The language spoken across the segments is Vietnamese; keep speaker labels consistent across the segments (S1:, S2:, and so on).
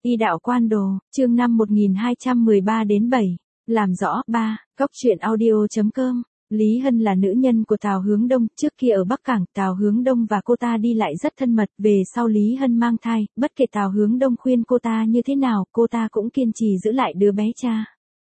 S1: Y đạo quan đồ, chương 5 1213 đến 7. Làm rõ 3. Góc truyện audio.com. Lý Hân là nữ nhân của Tào Hướng Đông, trước kia ở Bắc Cảng, Tào Hướng Đông và cô ta đi lại rất thân mật, về sau Lý Hân mang thai, bất kể Tào Hướng Đông khuyên cô ta như thế nào, cô ta cũng kiên trì giữ lại đứa bé cha.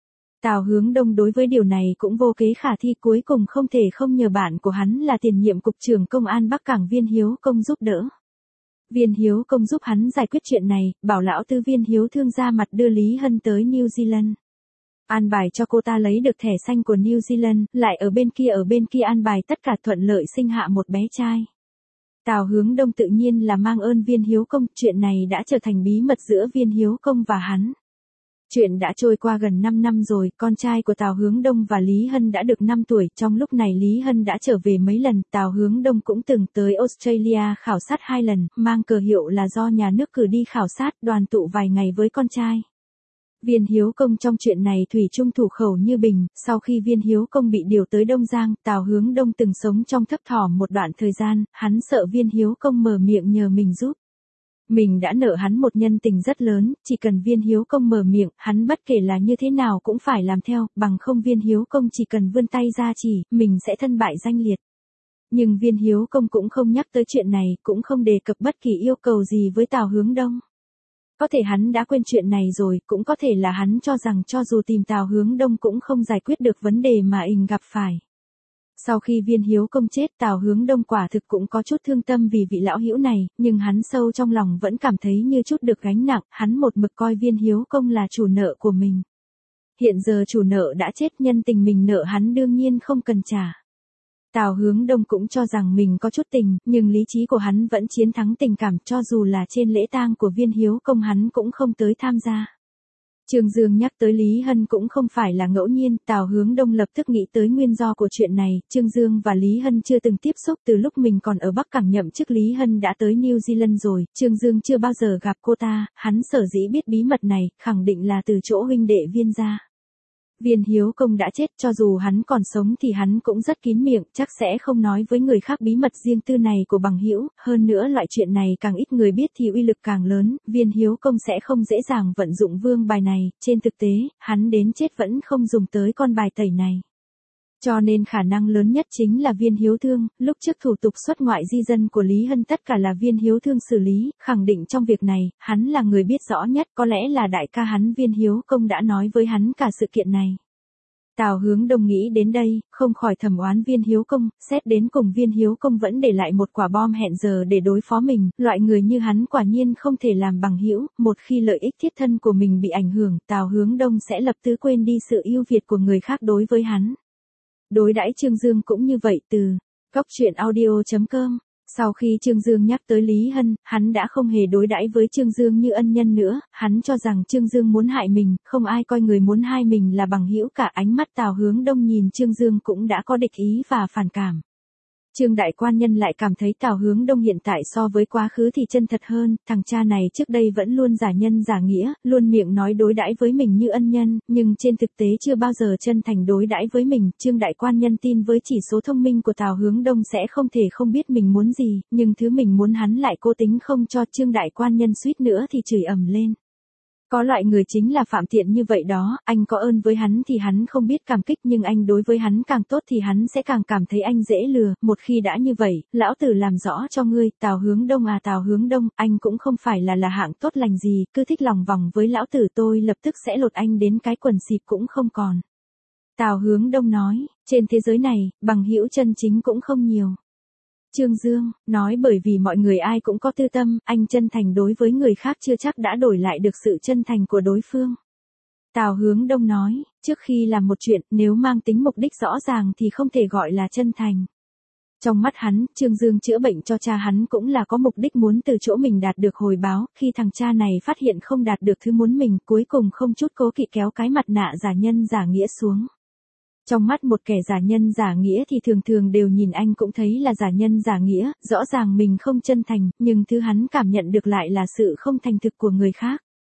S1: Tào Hướng Đông đối với điều này cũng vô kế khả thi, cuối cùng không thể không nhờ bạn của hắn là tiền nhiệm cục trưởng công an Bắc Cảng Viên Hiếu Công giúp đỡ. Viên Hiếu Công giúp hắn giải quyết chuyện này, bảo lão tư Viên Hiếu Thương ra mặt đưa Lý Hân tới New Zealand. An bài cho cô ta lấy được thẻ xanh của New Zealand, lại ở bên kia an bài tất cả thuận lợi sinh hạ một bé trai. Tào Hướng Đông tự nhiên là mang ơn Viên Hiếu Công, chuyện này đã trở thành bí mật giữa Viên Hiếu Công và hắn. Chuyện đã trôi qua gần 5 năm rồi, con trai của Tào Hướng Đông và Lý Hân đã được 5 tuổi, trong lúc này Lý Hân đã trở về mấy lần, Tào Hướng Đông cũng từng tới Australia khảo sát 2 lần, mang cờ hiệu là do nhà nước cử đi khảo sát, đoàn tụ vài ngày với con trai. Viên Hiếu Công trong chuyện này thủy chung thủ khẩu như bình, sau khi Viên Hiếu Công bị điều tới Đông Giang, Tào Hướng Đông từng sống trong thấp thỏm một đoạn thời gian, hắn sợ Viên Hiếu Công mở miệng nhờ mình giúp. Mình đã nợ hắn một nhân tình rất lớn, chỉ cần Viên Hiếu Công mở miệng, hắn bất kể là như thế nào cũng phải làm theo, bằng không Viên Hiếu Công chỉ cần vươn tay ra chỉ, mình sẽ thân bại danh liệt. Nhưng Viên Hiếu Công cũng không nhắc tới chuyện này, cũng không đề cập bất kỳ yêu cầu gì với Tào Hướng Đông. Có thể hắn đã quên chuyện này rồi, cũng có thể là hắn cho rằng cho dù tìm Tào Hướng Đông cũng không giải quyết được vấn đề mà mình gặp phải. Sau khi Viên Hiếu Công chết, Tào Hướng Đông quả thực cũng có chút thương tâm vì vị lão hữu này, nhưng hắn sâu trong lòng vẫn cảm thấy như chút được gánh nặng, hắn một mực coi Viên Hiếu Công là chủ nợ của mình. Hiện giờ chủ nợ đã chết, nhân tình mình nợ hắn đương nhiên không cần trả. Tào Hướng Đông cũng cho rằng mình có chút tình, nhưng lý trí của hắn vẫn chiến thắng tình cảm, cho dù là trên lễ tang của Viên Hiếu Công hắn cũng không tới tham gia. Trương Dương nhắc tới Lý Hân cũng không phải là ngẫu nhiên, Tào Hướng Đông lập tức nghĩ tới nguyên do của chuyện này, Trương Dương và Lý Hân chưa từng tiếp xúc từ lúc mình còn ở Bắc Cảng nhậm chức, Lý Hân đã tới New Zealand rồi, Trương Dương chưa bao giờ gặp cô ta, hắn sở dĩ biết bí mật này, khẳng định là từ chỗ huynh đệ Viên gia. Viên Hiếu Công đã chết, cho dù hắn còn sống thì hắn cũng rất kín miệng, chắc sẽ không nói với người khác bí mật riêng tư này của bằng hữu, hơn nữa loại chuyện này càng ít người biết thì uy lực càng lớn, Viên Hiếu Công sẽ không dễ dàng vận dụng vương bài này, trên thực tế, hắn đến chết vẫn không dùng tới con bài tẩy này. Cho nên khả năng lớn nhất chính là Viên Hiếu Thương, lúc trước thủ tục xuất ngoại di dân của Lý Hân tất cả là Viên Hiếu Thương xử lý, khẳng định trong việc này, hắn là người biết rõ nhất, có lẽ là đại ca hắn Viên Hiếu Công đã nói với hắn cả sự kiện này. Tào Hướng Đông nghĩ đến đây, không khỏi thầm oán Viên Hiếu Công, xét đến cùng Viên Hiếu Công vẫn để lại một quả bom hẹn giờ để đối phó mình, loại người như hắn quả nhiên không thể làm bằng hữu, một khi lợi ích thiết thân của mình bị ảnh hưởng, Tào Hướng Đông sẽ lập tức quên đi sự ưu việt của người khác đối với hắn. Đối đãi Trương Dương cũng như vậy. Từ góc truyện audio.com. Sau khi Trương Dương nhắc tới Lý Hân, hắn đã không hề đối đãi với Trương Dương như ân nhân nữa, hắn cho rằng Trương Dương muốn hại mình, không ai coi người muốn hại mình là bằng hữu cả. Ánh mắt Tào Hướng Đông nhìn Trương Dương cũng đã có địch ý và phản cảm. Trương đại quan nhân lại cảm thấy Tào Hướng Đông hiện tại so với quá khứ thì chân thật hơn, thằng cha này trước đây vẫn luôn giả nhân giả nghĩa, luôn miệng nói đối đãi với mình như ân nhân, nhưng trên thực tế chưa bao giờ chân thành đối đãi với mình. Trương đại quan nhân tin với chỉ số thông minh của Tào Hướng Đông sẽ không thể không biết mình muốn gì, nhưng thứ mình muốn hắn lại cố tính không cho. Trương đại quan nhân suýt nữa thì chửi ầm lên. Có loại người chính là phạm tiện như vậy đó, anh có ơn với hắn thì hắn không biết cảm kích, nhưng anh đối với hắn càng tốt thì hắn sẽ càng cảm thấy anh dễ lừa, một khi đã như vậy, lão tử làm rõ cho ngươi. Tào Hướng Đông à, Tào Hướng Đông, anh cũng không phải là hạng tốt lành gì, cứ thích lòng vòng với lão tử tôi lập tức sẽ lột anh đến cái quần xịp cũng không còn. Tào Hướng Đông nói, trên thế giới này, bằng hữu chân chính cũng không nhiều. Trương Dương nói, bởi vì mọi người ai cũng có tư tâm, anh chân thành đối với người khác chưa chắc đã đổi lại được sự chân thành của đối phương. Tào Hướng Đông nói, trước khi làm một chuyện, nếu mang tính mục đích rõ ràng thì không thể gọi là chân thành. Trong mắt hắn, Trương Dương chữa bệnh cho cha hắn cũng là có mục đích muốn từ chỗ mình đạt được hồi báo, khi thằng cha này phát hiện không đạt được thứ muốn mình, cuối cùng không chút cố kỵ kéo cái mặt nạ giả nhân giả nghĩa xuống. Trong mắt một kẻ giả nhân giả nghĩa thì thường thường đều nhìn anh cũng thấy là giả nhân giả nghĩa, rõ ràng mình không chân thành, nhưng thứ hắn cảm nhận được lại là sự không thành thực của người khác.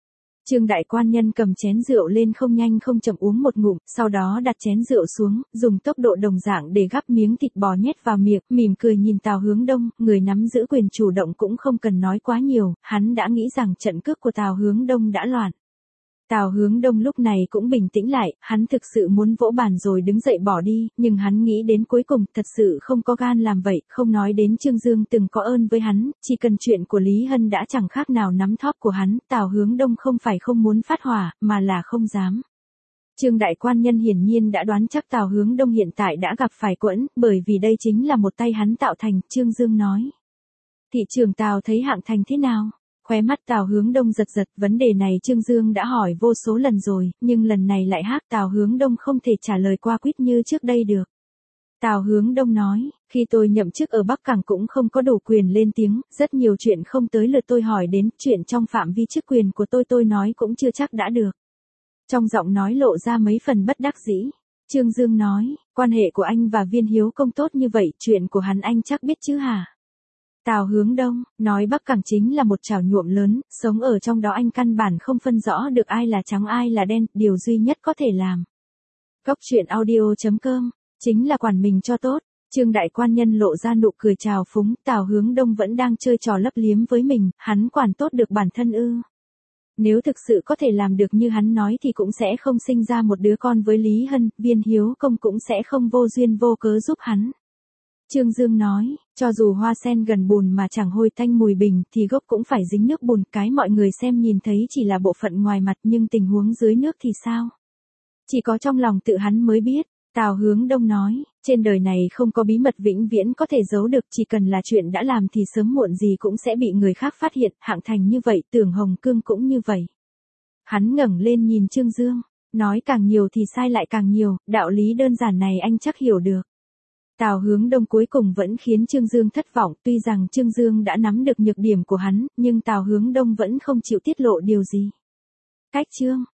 S1: Trương đại quan nhân cầm chén rượu lên không nhanh không chậm uống một ngụm, sau đó đặt chén rượu xuống, dùng tốc độ đồng dạng để gắp miếng thịt bò nhét vào miệng, mỉm cười nhìn Tào Hướng Đông, người nắm giữ quyền chủ động cũng không cần nói quá nhiều, hắn đã nghĩ rằng trận cước của Tào Hướng Đông đã loạn. Tào Hướng Đông lúc này cũng bình tĩnh lại, hắn thực sự muốn vỗ bàn rồi đứng dậy bỏ đi, nhưng hắn nghĩ đến cuối cùng thật sự không có gan làm vậy, không nói đến Trương Dương từng có ơn với hắn, chỉ cần chuyện của Lý Hân đã chẳng khác nào nắm thóp của hắn, Tào Hướng Đông không phải không muốn phát hỏa, mà là không dám. Trương đại quan nhân hiển nhiên đã đoán chắc Tào Hướng Đông hiện tại đã gặp phải quẫn, bởi vì đây chính là một tay hắn tạo thành, Trương Dương nói. Thị trường Tào thấy Hạng Thành thế nào? Khóe mắt Tào Hướng Đông giật giật, vấn đề này Trương Dương đã hỏi vô số lần rồi, nhưng lần này lại hát Tào Hướng Đông không thể trả lời qua quýt như trước đây được. Tào Hướng Đông nói, khi tôi nhậm chức ở Bắc Cảng cũng không có đủ quyền lên tiếng, rất nhiều chuyện không tới lượt tôi hỏi đến, chuyện trong phạm vi chức quyền của tôi nói cũng chưa chắc đã được. Trong giọng nói lộ ra mấy phần bất đắc dĩ. Trương Dương nói, quan hệ của anh và Viên Hiếu Công tốt như vậy, chuyện của hắn anh chắc biết chứ hả? Tào Hướng Đông, nói Bắc Cảng chính là một chảo nhuộm lớn, sống ở trong đó anh căn bản không phân rõ được ai là trắng ai là đen, điều duy nhất có thể làm. Cốc truyện audio.com, chính là quản mình cho tốt. Trương đại quan nhân lộ ra nụ cười trào phúng, Tào Hướng Đông vẫn đang chơi trò lấp liếm với mình, hắn quản tốt được bản thân ư? Nếu thực sự có thể làm được như hắn nói thì cũng sẽ không sinh ra một đứa con với Lý Hân, Viên Hiếu Công cũng sẽ không vô duyên vô cớ giúp hắn. Trương Dương nói, cho dù hoa sen gần bùn mà chẳng hôi tanh mùi bình thì gốc cũng phải dính nước bùn, cái mọi người xem nhìn thấy chỉ là bộ phận ngoài mặt nhưng tình huống dưới nước thì sao? Chỉ có trong lòng tự hắn mới biết. Tào Hướng Đông nói, trên đời này không có bí mật vĩnh viễn có thể giấu được, chỉ cần là chuyện đã làm thì sớm muộn gì cũng sẽ bị người khác phát hiện, Hạng Thành như vậy, Tưởng Hồng Cương cũng như vậy. Hắn ngẩng lên nhìn Trương Dương, nói càng nhiều thì sai lại càng nhiều, đạo lý đơn giản này anh chắc hiểu được. Tào Hướng Đông cuối cùng vẫn khiến Trương Dương thất vọng, tuy rằng Trương Dương đã nắm được nhược điểm của hắn, nhưng Tào Hướng Đông vẫn không chịu tiết lộ điều gì. Cách chương